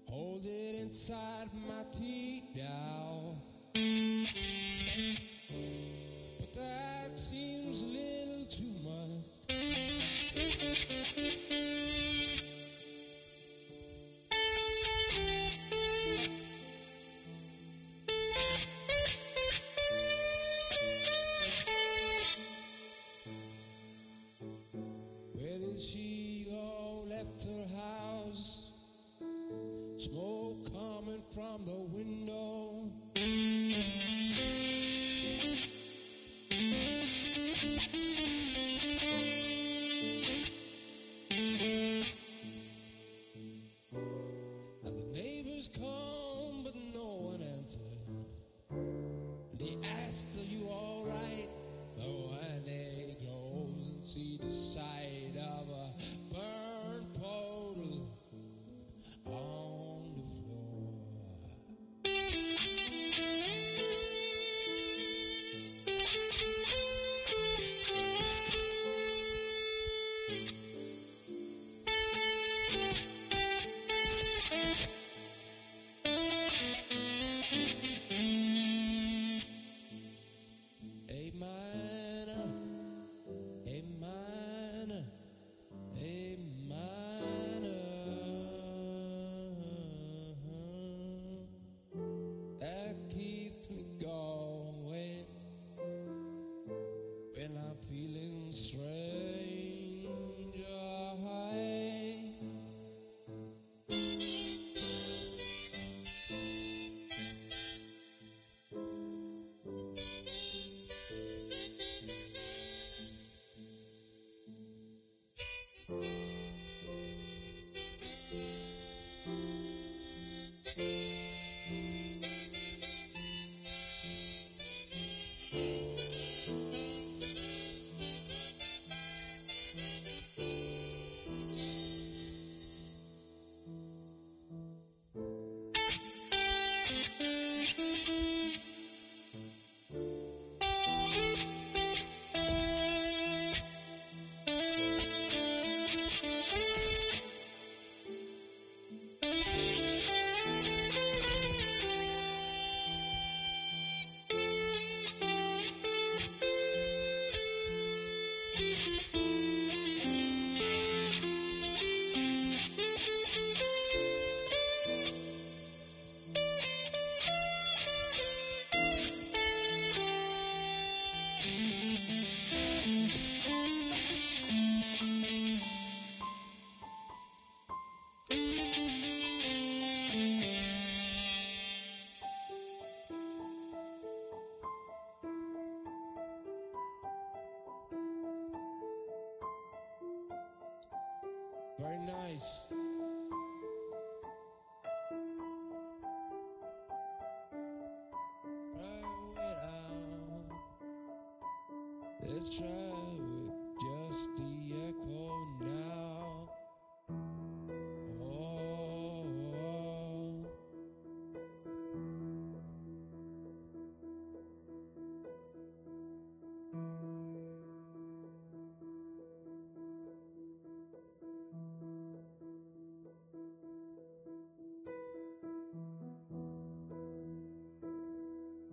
Hold it inside my teeth, yeah. But that seems a little too much. Where did she go? Left her house. Smoke coming from the window. And the neighbors come, but no one answered. They asked, are you alright? But when they close and see the sight of a burnt puddle on the floor. Hey miner, hey miner, hey miner, that keeps me going when I'm feeling strange or high. Very nice. Throw it out. Let's try with just the